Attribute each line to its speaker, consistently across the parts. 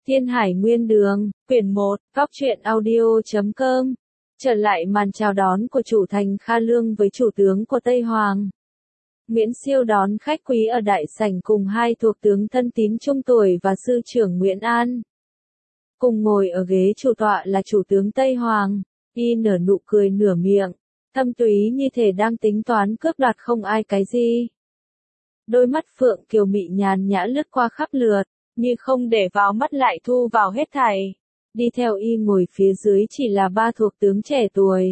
Speaker 1: Thiên Hải Nguyên Đường, quyển 1, góc truyện audio.com. Trở lại màn chào đón của chủ thành Kha Lương với chủ tướng của Tây Hoàng. Nguyễn Siêu đón khách quý ở đại sảnh cùng hai thuộc tướng thân tín trung tuổi và sư trưởng Nguyễn An. Cùng ngồi ở ghế chủ tọa là chủ tướng Tây Hoàng, y nở nụ cười nửa miệng, thâm túy như thể đang tính toán cướp đoạt không ai cái gì. Đôi mắt phượng kiều mị nhàn nhã lướt qua khắp lượt, như không để vào mắt lại thu vào hết thảy. Đi theo y ngồi phía dưới chỉ là ba thuộc tướng trẻ tuổi.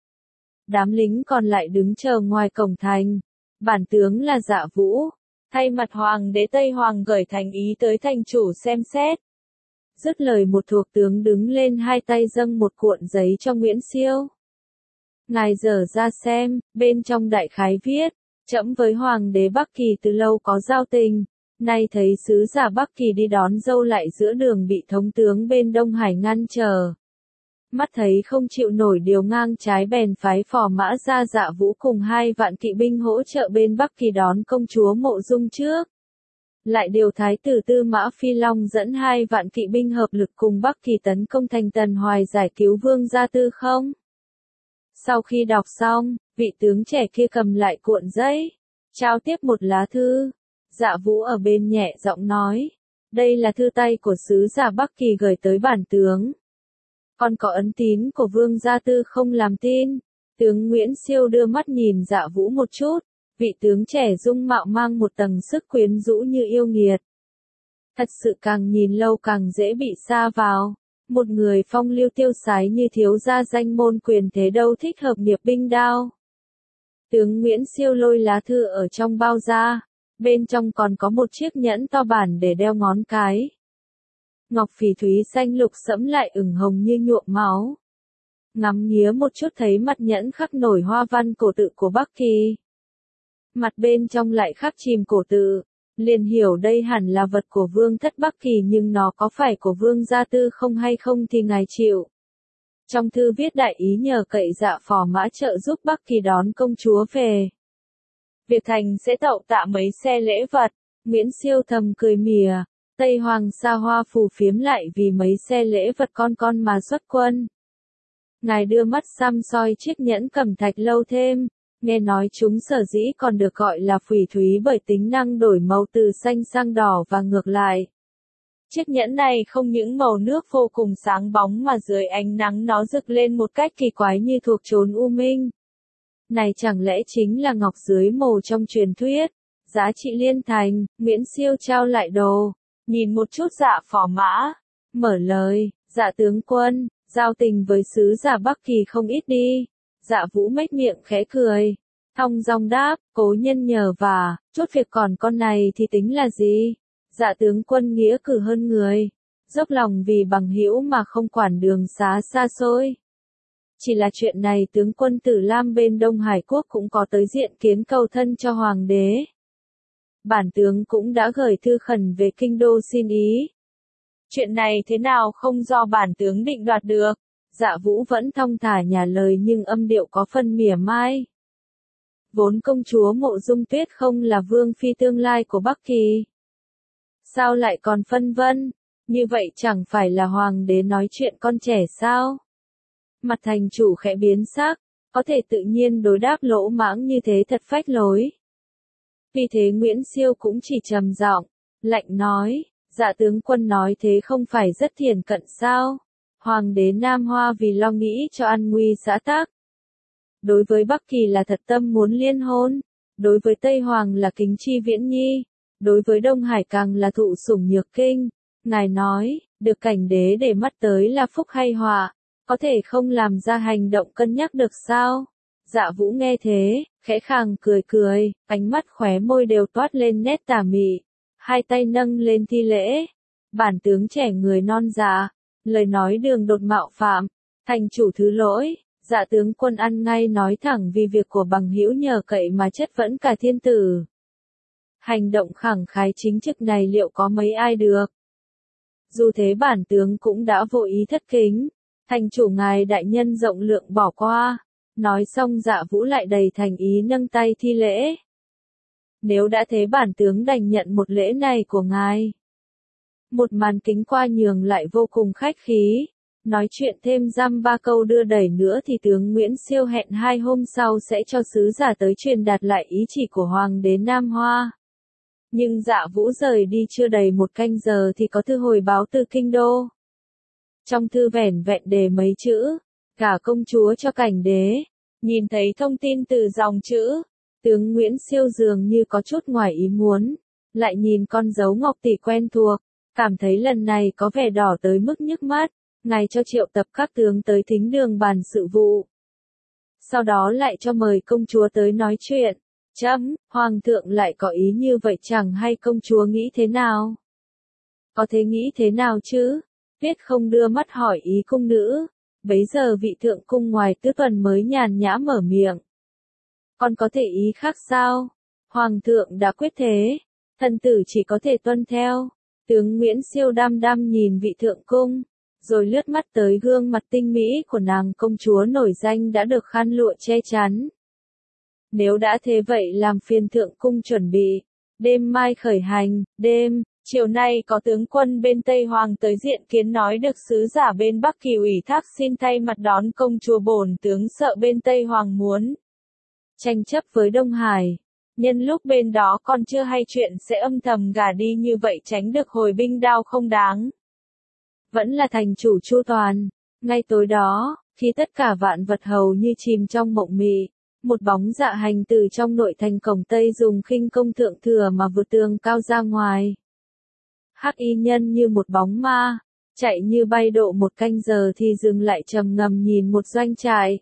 Speaker 1: Đám lính còn lại đứng chờ ngoài cổng thành. Bản tướng là Dạ Vũ, thay mặt Hoàng đế Tây Hoàng gửi thành ý tới thành chủ xem xét. Dứt lời một thuộc tướng đứng lên hai tay dâng một cuộn giấy cho Nguyễn Siêu. Ngài dở ra xem, bên trong đại khái viết, trẫm với Hoàng đế Bắc Kỳ từ lâu có giao tình. Nay thấy sứ giả Bắc Kỳ đi đón dâu lại giữa đường bị thống tướng bên Đông Hải ngăn trở. Mắt thấy không chịu nổi điều ngang trái bèn phái phò mã ra Dạ Vũ cùng 2 vạn kỵ binh hỗ trợ bên Bắc Kỳ đón công chúa Mộ Dung trước. Lại điều thái tử Tư Mã Phi Long dẫn 2 vạn kỵ binh hợp lực cùng Bắc Kỳ tấn công thành Tần Hoài giải cứu Vương Gia Tư không. Sau khi đọc xong, vị tướng trẻ kia cầm lại cuộn giấy, trao tiếp một lá thư. Dạ Vũ ở bên nhẹ giọng nói, đây là thư tay của sứ giả Bắc Kỳ gửi tới bản tướng. Còn có ấn tín của Vương Gia Tư không làm tin. Tướng Nguyễn Siêu đưa mắt nhìn Dạ Vũ một chút, vị tướng trẻ dung mạo mang một tầng sức quyến rũ như yêu nghiệt. Thật sự càng nhìn lâu càng dễ bị sa vào. Một người phong lưu tiêu sái như thiếu gia danh môn quyền thế đâu thích hợp nghiệp binh đao. Tướng Nguyễn Siêu lôi lá thư ở trong bao ra. Bên trong còn có một chiếc nhẫn to bản để đeo ngón cái. Ngọc phỉ thúy xanh lục sẫm lại ửng hồng như nhuộm máu. Ngắm nghía một chút thấy mặt nhẫn khắc nổi hoa văn cổ tự của Bắc Kỳ. Mặt bên trong lại khắc chìm cổ tự, liền hiểu đây hẳn là vật của vương thất Bắc Kỳ, nhưng nó có phải của Vương Gia Tư không hay không thì ngài chịu. Trong thư viết đại ý nhờ cậy Dạ phò mã trợ giúp Bắc Kỳ đón công chúa về. Việc thành sẽ tậu tạ mấy xe lễ vật. Nguyễn Siêu thầm cười mỉa, Tây Hoàng xa hoa phù phiếm lại vì mấy xe lễ vật con mà xuất quân. Ngài đưa mắt xăm soi chiếc nhẫn cẩm thạch lâu thêm, nghe nói chúng sở dĩ còn được gọi là phỉ thúy bởi tính năng đổi màu từ xanh sang đỏ và ngược lại. Chiếc nhẫn này không những màu nước vô cùng sáng bóng mà dưới ánh nắng nó rực lên một cách kỳ quái như thuộc chốn u minh. Này chẳng lẽ chính là ngọc dưới mồ trong truyền thuyết, giá trị liên thành. Nguyễn Siêu trao lại đồ, nhìn một chút Dạ phò mã, mở lời, Dạ tướng quân, giao tình với sứ giả Bắc Kỳ không ít đi. Dạ Vũ mếch miệng khẽ cười, thong dong đáp, cố nhân nhờ vả, chút việc còn con này thì tính là gì. Dạ tướng quân nghĩa cử hơn người, dốc lòng vì bằng hữu mà không quản đường xá xa xôi. Chỉ là chuyện này tướng quân Tử Lam bên Đông Hải Quốc cũng có tới diện kiến cầu thân cho Hoàng đế. Bản tướng cũng đã gửi thư khẩn về kinh đô xin ý. Chuyện này thế nào không do bản tướng định đoạt được. Dạ Vũ vẫn thong thả nhả lời nhưng âm điệu có phần mỉa mai. Vốn công chúa Mộ Dung Tuyết không là vương phi tương lai của Bắc Kỳ. Sao lại còn phân vân, như vậy chẳng phải là Hoàng đế nói chuyện con trẻ sao? Mặt thành chủ khẽ biến sắc, có thể tự nhiên đối đáp lỗ mãng như thế thật phách lối. Vì thế Nguyễn Siêu cũng chỉ trầm giọng, lạnh nói, Dạ tướng quân nói thế không phải rất thiển cận sao? Hoàng đế Nam Hoa vì lo nghĩ cho an nguy xã tắc. Đối với Bắc Kỳ là thật tâm muốn liên hôn, đối với Tây Hoàng là kính chi viễn nhi, đối với Đông Hải càng là thụ sủng nhược kinh. Ngài nói, được cảnh đế để mắt tới là phúc hay họa, có thể không làm ra hành động cân nhắc được sao? Dạ Vũ nghe thế, khẽ khàng cười cười, ánh mắt khóe môi đều toát lên nét tà mị, hai tay nâng lên thi lễ. Bản tướng trẻ người non dạ, lời nói đường đột mạo phạm, thành chủ thứ lỗi. Dạ tướng quân ăn ngay nói thẳng vì việc của bằng hữu nhờ cậy mà chất vấn cả thiên tử. Hành động khẳng khái chính trực này liệu có mấy ai được? Dù thế bản tướng cũng đã vô ý thất kính. Thành chủ ngài đại nhân rộng lượng bỏ qua. Nói xong Dạ Vũ lại đầy thành ý nâng tay thi lễ. Nếu đã thế bản tướng đành nhận một lễ này của ngài. Một màn kính qua nhường lại vô cùng khách khí. Nói chuyện thêm dăm ba câu đưa đẩy nữa thì tướng Nguyễn Siêu hẹn 2 hôm sau sẽ cho sứ giả tới truyền đạt lại ý chỉ của Hoàng đế Nam Hoa. Nhưng Dạ Vũ rời đi chưa đầy 1 canh giờ thì có thư hồi báo từ kinh đô. Trong thư vẻn vẹn đề mấy chữ, cả công chúa cho cảnh đế. Nhìn thấy thông tin từ dòng chữ, tướng Nguyễn Siêu dường như có chút ngoài ý muốn. Lại nhìn con dấu ngọc tỷ quen thuộc, cảm thấy lần này có vẻ đỏ tới mức nhức mắt. Ngài cho triệu tập các tướng tới thính đường bàn sự vụ. Sau đó lại cho mời công chúa tới nói chuyện. Hoàng thượng lại có ý như vậy chẳng hay công chúa nghĩ thế nào? Có thế nghĩ thế nào chứ? Tuyết không đưa mắt hỏi ý cung nữ. Bấy giờ vị thượng cung ngoài Tứ Tuần mới nhàn nhã mở miệng. Con có thể ý khác sao? Hoàng thượng đã quyết thế. Thần tử chỉ có thể tuân theo. Tướng Nguyễn Siêu đăm đăm nhìn vị thượng cung. Rồi lướt mắt tới gương mặt tinh mỹ của nàng công chúa nổi danh đã được khăn lụa che chắn. Nếu đã thế vậy làm phiền thượng cung chuẩn bị. Đêm mai khởi hành, chiều nay có tướng quân bên Tây Hoàng tới diện kiến nói được sứ giả bên Bắc Kỳ ủy thác xin thay mặt đón công chúa bổn tướng sợ bên Tây Hoàng muốn tranh chấp với Đông Hải. Nhân lúc bên đó còn chưa hay chuyện sẽ âm thầm gả đi như vậy tránh được hồi binh đao không đáng. Vẫn là thành chủ chu toàn. Ngay tối đó, khi tất cả vạn vật hầu như chìm trong mộng mị, một bóng dạ hành từ trong nội thành cổng Tây dùng khinh công thượng thừa mà vượt tường cao ra ngoài. Hắc y nhân như một bóng ma, chạy như bay độ 1 canh giờ thì dừng lại trầm ngâm nhìn một doanh trại.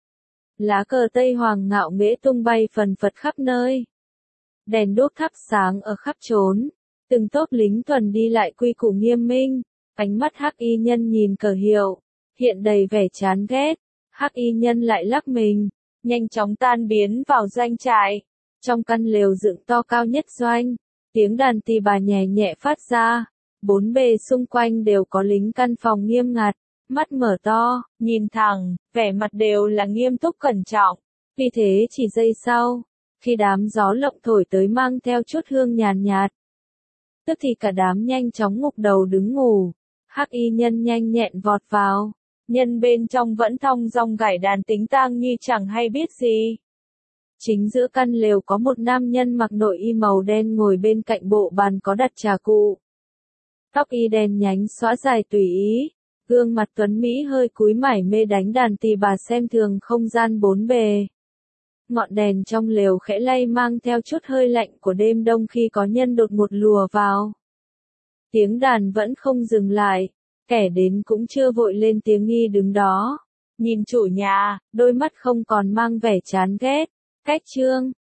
Speaker 1: Lá cờ Tây Hoàng ngạo nghễ tung bay phần phật khắp nơi. Đèn đuốc thắp sáng ở khắp chốn, từng tốp lính tuần đi lại quy củ nghiêm minh. Ánh mắt hắc y nhân nhìn cờ hiệu, hiện đầy vẻ chán ghét. Hắc y nhân lại lắc mình, nhanh chóng tan biến vào doanh trại. Trong căn lều dựng to cao nhất doanh, tiếng đàn tỳ bà nhẹ nhẹ phát ra. 4 bề xung quanh đều có lính căn phòng nghiêm ngặt, mắt mở to, nhìn thẳng, vẻ mặt đều là nghiêm túc cẩn trọng. Vì thế chỉ giây sau, khi đám gió lộng thổi tới mang theo chút hương nhàn nhạt, tức thì cả đám nhanh chóng ngục đầu đứng ngủ. Hắc y nhân nhanh nhẹn vọt vào, nhân bên trong vẫn thong dong gảy đàn tính tang như chẳng hay biết gì. Chính giữa căn lều có một nam nhân mặc nội y màu đen ngồi bên cạnh bộ bàn có đặt trà cụ. Tóc y đen nhánh xõa dài tùy ý, gương mặt tuấn mỹ hơi cúi mải mê đánh đàn tỳ bà xem thường không gian 4 bề. Ngọn đèn trong lều khẽ lay mang theo chút hơi lạnh của đêm đông khi có nhân đột ngột lùa vào. Tiếng đàn vẫn không dừng lại, kẻ đến cũng chưa vội lên tiếng nghi đứng đó. Nhìn chủ nhà, đôi mắt không còn mang vẻ chán ghét. Cách chương